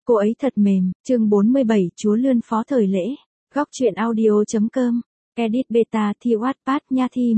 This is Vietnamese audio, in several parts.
Cô ấy thật mềm, chương 47 Chúa Lươn Phó Thời Lễ. Góc truyện audio.com. Edit beta thi Wattpad Nha Thi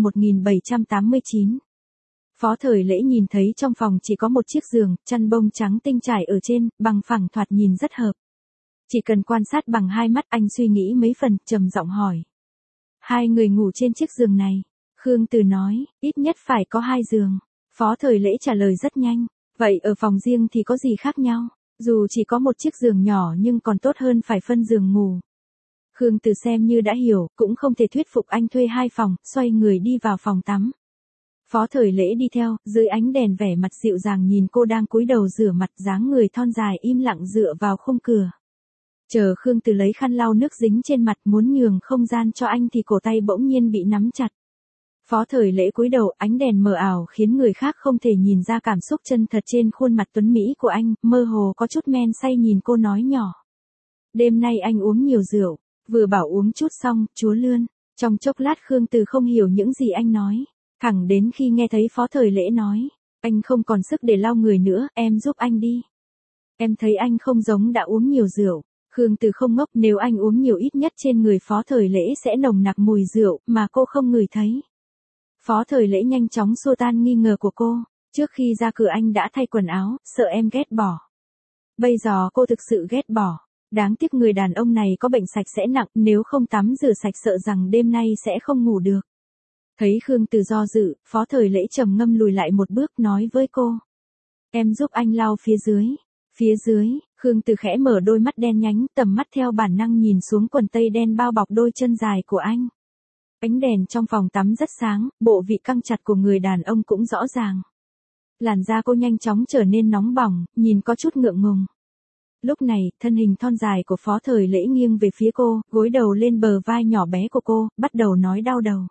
1789. Phó Thời Lễ nhìn thấy trong phòng chỉ có một chiếc giường, chăn bông trắng tinh trải ở trên, bằng phẳng thoạt nhìn rất hợp. Chỉ cần quan sát bằng hai mắt anh suy nghĩ mấy phần, trầm giọng hỏi. Hai người ngủ trên chiếc giường này. Khương Từ nói, ít nhất phải có hai giường. Phó Thời Lễ trả lời rất nhanh. Vậy ở phòng riêng thì có gì khác nhau? Dù chỉ có một chiếc giường nhỏ nhưng còn tốt hơn phải phân giường ngủ. Khương Từ xem như đã hiểu, cũng không thể thuyết phục anh thuê hai phòng, xoay người đi vào phòng tắm. Phó Thời Lễ đi theo, dưới ánh đèn vẻ mặt dịu dàng nhìn cô đang cúi đầu rửa mặt, dáng người thon dài im lặng dựa vào khung cửa. Chờ Khương Từ lấy khăn lau nước dính trên mặt muốn nhường không gian cho anh thì cổ tay bỗng nhiên bị nắm chặt. Phó Thời Lễ cúi đầu, ánh đèn mờ ảo khiến người khác không thể nhìn ra cảm xúc chân thật trên khuôn mặt tuấn mỹ của anh, mơ hồ có chút men say nhìn cô nói nhỏ. Đêm nay anh uống nhiều rượu, vừa bảo uống chút xong, chúa Lươn. Trong chốc lát Khương Từ không hiểu những gì anh nói, thẳng đến khi nghe thấy Phó Thời Lễ nói, anh không còn sức để lau người nữa, em giúp anh đi. Em thấy anh không giống đã uống nhiều rượu. Khương Từ không ngốc, nếu anh uống nhiều ít nhất trên người Phó Thời Lễ sẽ nồng nặc mùi rượu, mà cô không ngửi thấy. Phó Thời Lễ nhanh chóng xua tan nghi ngờ của cô, trước khi ra cửa anh đã thay quần áo, sợ em ghét bỏ. Bây giờ cô thực sự ghét bỏ, đáng tiếc người đàn ông này có bệnh sạch sẽ nặng, nếu không tắm rửa sạch sợ rằng đêm nay sẽ không ngủ được. Thấy Khương Từ do dự, Phó Thời Lễ trầm ngâm lùi lại một bước nói với cô. Em giúp anh lau phía dưới. Phía dưới, Khương Từ khẽ mở đôi mắt đen nhánh, tầm mắt theo bản năng nhìn xuống quần tây đen bao bọc đôi chân dài của anh. Ánh đèn trong phòng tắm rất sáng, bộ vị căng chặt của người đàn ông cũng rõ ràng. Làn da cô nhanh chóng trở nên nóng bỏng, nhìn có chút ngượng ngùng. Lúc này, thân hình thon dài của Phó Thời Lễ nghiêng về phía cô, gối đầu lên bờ vai nhỏ bé của cô, bắt đầu nói đau đầu.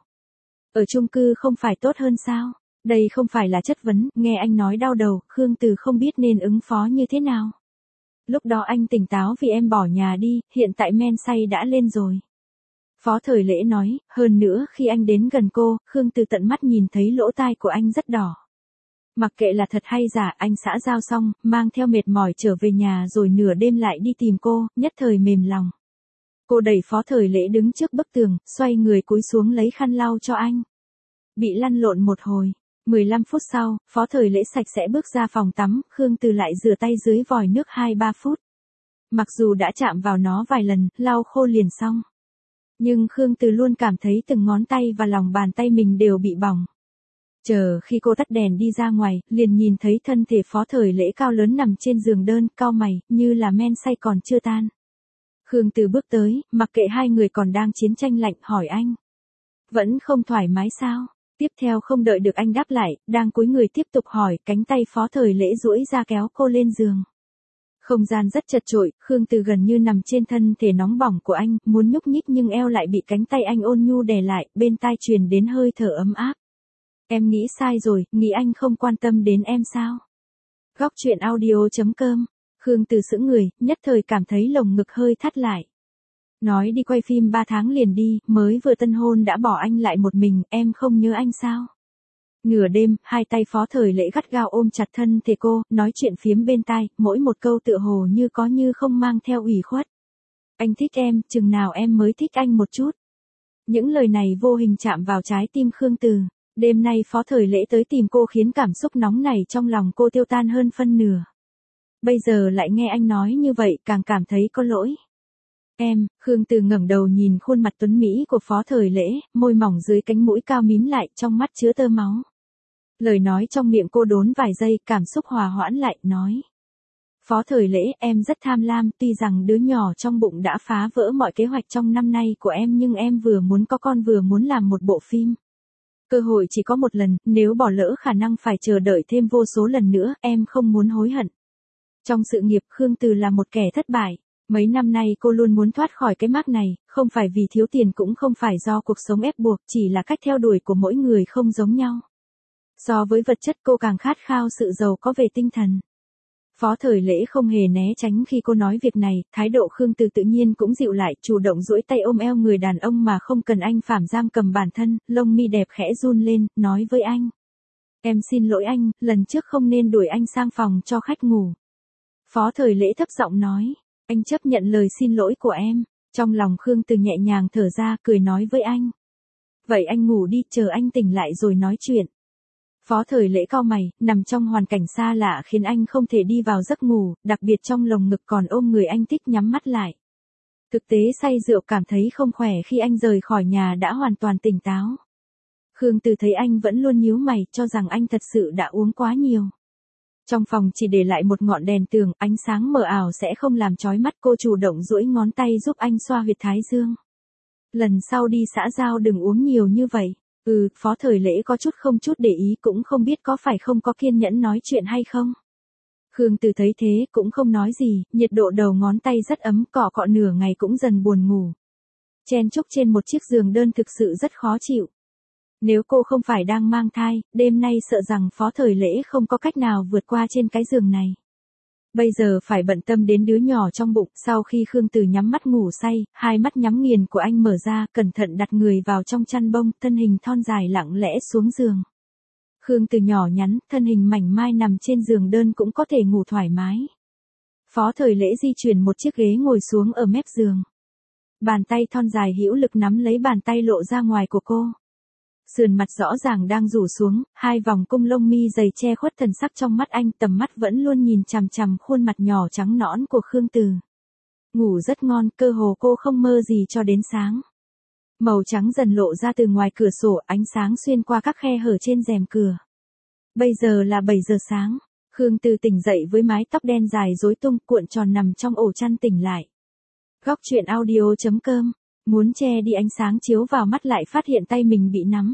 Ở chung cư không phải tốt hơn sao? Đây không phải là chất vấn, nghe anh nói đau đầu, Khương Từ không biết nên ứng phó như thế nào. Lúc đó anh tỉnh táo vì em bỏ nhà đi, hiện tại men say đã lên rồi. Phó Thời Lễ nói, hơn nữa khi anh đến gần cô, Khương Từ tận mắt nhìn thấy lỗ tai của anh rất đỏ. Mặc kệ là thật hay giả, anh xã giao xong, mang theo mệt mỏi trở về nhà rồi nửa đêm lại đi tìm cô, nhất thời mềm lòng. Cô đẩy Phó Thời Lễ đứng trước bức tường, xoay người cúi xuống lấy khăn lau cho anh. Bị lăn lộn một hồi, 15 phút sau, Phó Thời Lễ sạch sẽ bước ra phòng tắm, Khương Từ lại rửa tay dưới vòi nước 2-3 phút. Mặc dù đã chạm vào nó vài lần, lau khô liền xong. Nhưng Khương Từ luôn cảm thấy từng ngón tay và lòng bàn tay mình đều bị bỏng. Chờ khi cô tắt đèn đi ra ngoài, liền nhìn thấy thân thể Phó Thời Lễ cao lớn nằm trên giường đơn, cau mày, như là men say còn chưa tan. Khương Từ bước tới, mặc kệ hai người còn đang chiến tranh lạnh, hỏi anh. Vẫn không thoải mái sao? Tiếp theo không đợi được anh đáp lại, đang cúi người tiếp tục hỏi, cánh tay Phó Thời Lễ duỗi ra kéo cô lên giường. Không gian rất chật chội, Khương Từ gần như nằm trên thân thể nóng bỏng của anh, muốn nhúc nhích nhưng eo lại bị cánh tay anh ôn nhu đè lại, bên tai truyền đến hơi thở ấm áp. Em nghĩ sai rồi, nghĩ anh không quan tâm đến em sao? Góc truyện audio.com. Khương Từ sững người, nhất thời cảm thấy lồng ngực hơi thắt lại. Nói đi quay phim 3 tháng liền đi, mới vừa tân hôn đã bỏ anh lại một mình, em không nhớ anh sao? Nửa đêm, hai tay Phó Thời Lễ gắt gao ôm chặt thân thể cô, nói chuyện phiếm bên tai, mỗi một câu tựa hồ như có như không mang theo ủy khuất. Anh thích em, chừng nào em mới thích anh một chút. Những lời này vô hình chạm vào trái tim Khương Từ. Đêm nay Phó Thời Lễ tới tìm cô khiến cảm xúc nóng này trong lòng cô tiêu tan hơn phân nửa. Bây giờ lại nghe anh nói như vậy, càng cảm thấy có lỗi. Em, Khương Từ ngẩng đầu nhìn khuôn mặt tuấn mỹ của Phó Thời Lễ, môi mỏng dưới cánh mũi cao mím lại, trong mắt chứa tơ máu. Lời nói trong miệng cô đốn vài giây, cảm xúc hòa hoãn lại, nói. Phó Thời Lễ, em rất tham lam, tuy rằng đứa nhỏ trong bụng đã phá vỡ mọi kế hoạch trong năm nay của em nhưng em vừa muốn có con vừa muốn làm một bộ phim. Cơ hội chỉ có một lần, nếu bỏ lỡ khả năng phải chờ đợi thêm vô số lần nữa, em không muốn hối hận. Trong sự nghiệp, Khương Từ là một kẻ thất bại. Mấy năm nay cô luôn muốn thoát khỏi cái mác này, không phải vì thiếu tiền cũng không phải do cuộc sống ép buộc, chỉ là cách theo đuổi của mỗi người không giống nhau. So với vật chất cô càng khát khao sự giàu có về tinh thần. Phó Thời Lễ không hề né tránh khi cô nói việc này, thái độ Khương Từ tự nhiên cũng dịu lại, chủ động duỗi tay ôm eo người đàn ông mà không cần anh phàm giam cầm bản thân, lông mi đẹp khẽ run lên, nói với anh. Em xin lỗi anh, lần trước không nên đuổi anh sang phòng cho khách ngủ. Phó Thời Lễ thấp giọng nói, anh chấp nhận lời xin lỗi của em. Trong lòng Khương Từ nhẹ nhàng thở ra, cười nói với anh. Vậy anh ngủ đi, chờ anh tỉnh lại rồi nói chuyện. Phó Thời Lễ cau mày, nằm trong hoàn cảnh xa lạ khiến anh không thể đi vào giấc ngủ, đặc biệt trong lồng ngực còn ôm người anh thích nhắm mắt lại. Thực tế say rượu cảm thấy không khỏe khi anh rời khỏi nhà đã hoàn toàn tỉnh táo. Khương Từ thấy anh vẫn luôn nhíu mày, cho rằng anh thật sự đã uống quá nhiều. Trong phòng chỉ để lại một ngọn đèn tường, ánh sáng mờ ảo sẽ không làm chói mắt, cô chủ động duỗi ngón tay giúp anh xoa huyệt thái dương. Lần sau đi xã giao đừng uống nhiều như vậy. Phó Thời Lễ có không chút để ý, cũng không biết có phải không có kiên nhẫn nói chuyện hay không. Khương Từ thấy thế cũng không nói gì, nhiệt độ đầu ngón tay rất ấm, cọ cọ nửa ngày cũng dần buồn ngủ. Chen chúc trên một chiếc giường đơn thực sự rất khó chịu. Nếu cô không phải đang mang thai, đêm nay sợ rằng Phó Thời Lễ không có cách nào vượt qua trên cái giường này. Bây giờ phải bận tâm đến đứa nhỏ trong bụng. Sau khi Khương Từ nhắm mắt ngủ say, hai mắt nhắm nghiền của anh mở ra, cẩn thận đặt người vào trong chăn bông, thân hình thon dài lặng lẽ xuống giường. Khương Từ nhỏ nhắn, thân hình mảnh mai nằm trên giường đơn cũng có thể ngủ thoải mái. Phó Thời Lễ di chuyển một chiếc ghế ngồi xuống ở mép giường. Bàn tay thon dài hữu lực nắm lấy bàn tay lộ ra ngoài của cô. Sườn mặt rõ ràng đang rủ xuống, hai vòng cung lông mi dày che khuất thần sắc trong mắt anh, tầm mắt vẫn luôn nhìn chằm chằm khuôn mặt nhỏ trắng nõn của Khương Từ. Ngủ rất ngon, cơ hồ cô không mơ gì cho đến sáng. Màu trắng dần lộ ra từ ngoài cửa sổ, ánh sáng xuyên qua các khe hở trên rèm cửa. Bây giờ là 7 giờ sáng, Khương Từ tỉnh dậy với mái tóc đen dài rối tung, cuộn tròn nằm trong ổ chăn tỉnh lại. Góc truyện audio.com. Muốn che đi ánh sáng chiếu vào mắt lại phát hiện tay mình bị nắm.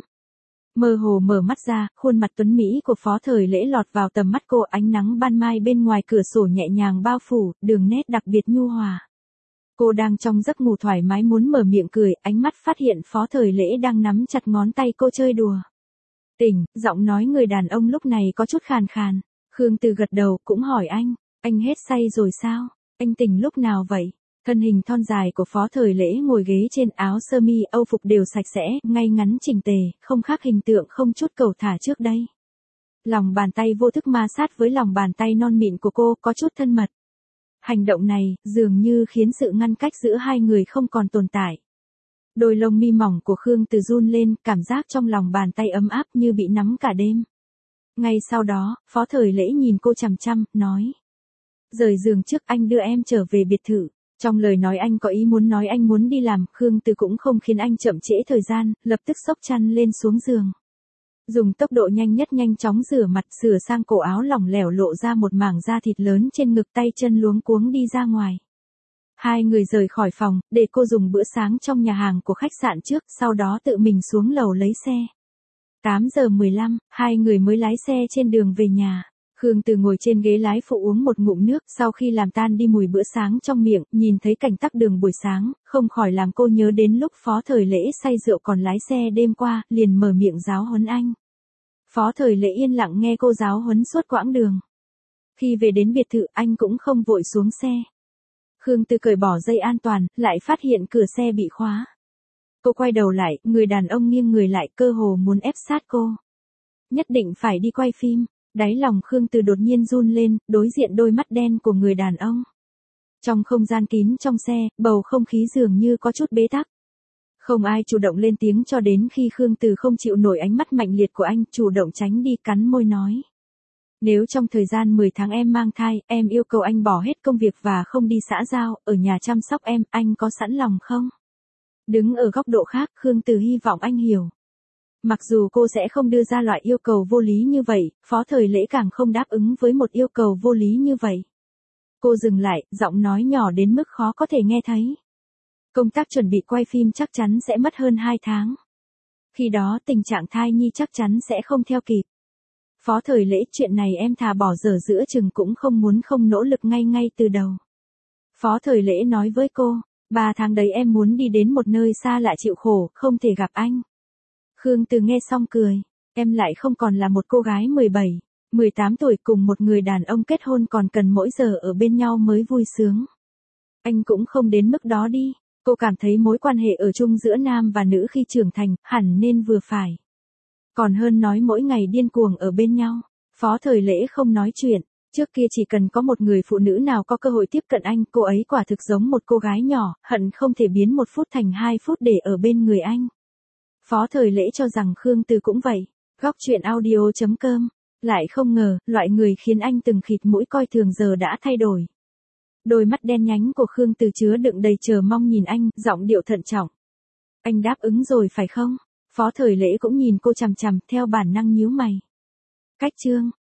Mơ hồ mở mắt ra, khuôn mặt tuấn mỹ của Phó Thời Lễ lọt vào tầm mắt cô, ánh nắng ban mai bên ngoài cửa sổ nhẹ nhàng bao phủ, đường nét đặc biệt nhu hòa. Cô đang trong giấc ngủ thoải mái muốn mở miệng cười, ánh mắt phát hiện Phó Thời Lễ đang nắm chặt ngón tay cô chơi đùa. Tỉnh, giọng nói người đàn ông lúc này có chút khàn khàn. Khương Từ gật đầu, cũng hỏi anh hết say rồi sao? Anh tỉnh lúc nào vậy? Thân hình thon dài của Phó Thời Lễ ngồi ghế trên, áo sơ mi âu phục đều sạch sẽ, ngay ngắn chỉnh tề, không khác hình tượng không chút cầu thả trước đây. Lòng bàn tay vô thức ma sát với lòng bàn tay non mịn của cô, có chút thân mật. Hành động này, dường như khiến sự ngăn cách giữa hai người không còn tồn tại. Đôi lông mi mỏng của Khương Từ run lên, cảm giác trong lòng bàn tay ấm áp như bị nắm cả đêm. Ngay sau đó, Phó Thời Lễ nhìn cô chằm chằm, nói. Rời giường trước, anh đưa em trở về biệt thự. Trong lời nói anh có ý muốn nói anh muốn đi làm, Khương Từ cũng không khiến anh chậm trễ thời gian, lập tức xốc chăn lên xuống giường. Dùng tốc độ nhanh nhất nhanh chóng rửa mặt, sửa sang cổ áo lỏng lẻo lộ ra một mảng da thịt lớn trên ngực, tay chân luống cuống đi ra ngoài. Hai người rời khỏi phòng, để cô dùng bữa sáng trong nhà hàng của khách sạn trước, sau đó tự mình xuống lầu lấy xe. 8 giờ 15, hai người mới lái xe trên đường về nhà. Khương Từ ngồi trên ghế lái phụ uống một ngụm nước, sau khi làm tan đi mùi bữa sáng trong miệng, nhìn thấy cảnh tắc đường buổi sáng, không khỏi làm cô nhớ đến lúc Phó Thời Lễ say rượu còn lái xe đêm qua, liền mở miệng giáo huấn anh. Phó Thời Lễ yên lặng nghe cô giáo huấn suốt quãng đường. Khi về đến biệt thự, anh cũng không vội xuống xe. Khương Từ cởi bỏ dây an toàn, lại phát hiện cửa xe bị khóa. Cô quay đầu lại, người đàn ông nghiêng người lại, cơ hồ muốn ép sát cô. Nhất định phải đi quay phim. Đáy lòng Khương Từ đột nhiên run lên, đối diện đôi mắt đen của người đàn ông. Trong không gian kín trong xe, bầu không khí dường như có chút bế tắc. Không ai chủ động lên tiếng cho đến khi Khương Từ không chịu nổi ánh mắt mạnh liệt của anh, chủ động tránh đi, cắn môi nói. Nếu trong thời gian 10 tháng em mang thai, em yêu cầu anh bỏ hết công việc và không đi xã giao, ở nhà chăm sóc em, anh có sẵn lòng không? Đứng ở góc độ khác, Khương Từ hy vọng anh hiểu. Mặc dù cô sẽ không đưa ra loại yêu cầu vô lý như vậy, Phó Thời Lễ càng không đáp ứng với một yêu cầu vô lý như vậy. Cô dừng lại, giọng nói nhỏ đến mức khó có thể nghe thấy. Công tác chuẩn bị quay phim chắc chắn sẽ mất hơn 2 tháng. Khi đó tình trạng thai nhi chắc chắn sẽ không theo kịp. Phó Thời Lễ, chuyện này em thà bỏ dở giữa chừng cũng không muốn không nỗ lực ngay từ đầu. Phó Thời Lễ nói với cô, 3 tháng đấy em muốn đi đến một nơi xa lạ chịu khổ, không thể gặp anh. Khương Từ nghe xong cười, em lại không còn là một cô gái 17, 18 tuổi cùng một người đàn ông kết hôn còn cần mỗi giờ ở bên nhau mới vui sướng. Anh cũng không đến mức đó đi, cô cảm thấy mối quan hệ ở chung giữa nam và nữ khi trưởng thành, hẳn nên vừa phải. Còn hơn nói mỗi ngày điên cuồng ở bên nhau. Phó Thời Lễ không nói chuyện, Trước kia chỉ cần có một người phụ nữ nào có cơ hội tiếp cận anh, cô ấy quả thực giống một cô gái nhỏ, hận không thể biến 1 phút thành 2 phút để ở bên người anh. Phó Thời Lễ cho rằng Khương Từ cũng vậy. Góc truyện audio.com. Lại không ngờ, loại người khiến anh từng khịt mũi coi thường giờ đã thay đổi. Đôi mắt đen nhánh của Khương Từ chứa đựng đầy chờ mong nhìn anh, giọng điệu thận trọng. Anh đáp ứng rồi phải không? Phó Thời Lễ cũng nhìn cô chằm chằm, theo bản năng nhíu mày. Cách chương.